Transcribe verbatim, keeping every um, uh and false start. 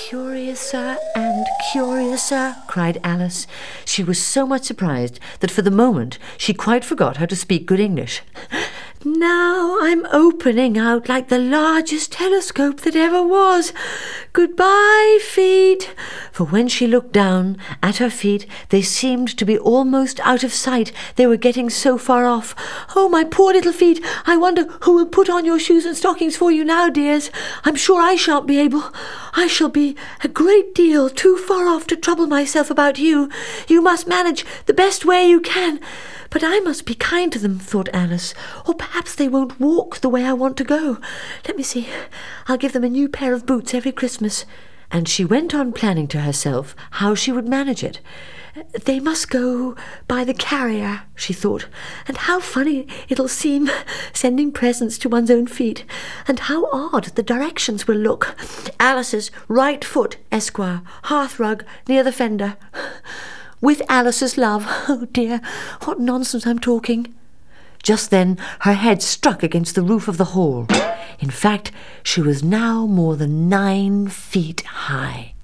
Curiouser and curiouser, cried Alice. She was so much surprised that for the moment she quite forgot how to speak good English. Now I'm opening out like the largest telescope that ever was. Goodbye, feet. For when she looked down at her feet, they seemed to be almost out of sight. They were getting so far off. Oh, my poor little feet. I wonder who will put on your shoes and stockings for you now, dears. I'm sure I shan't be able. I shall be a great deal too far off to trouble myself about you. You must manage the best way you can. But I must be kind to them, thought Alice, or perhaps they won't walk the way I want to go. Let me see. I'll give them a new pair of boots every Christmas. And she went on planning to herself how she would manage it. They must go by the carrier, she thought, and how funny it'll seem sending presents to one's own feet, and how odd the directions will look. Alice's right foot, Esquire, hearthrug near the fender. With Alice's love. Oh dear, what nonsense I'm talking. Just then her head struck against the roof of the hall. In fact, she was now more than nine feet high.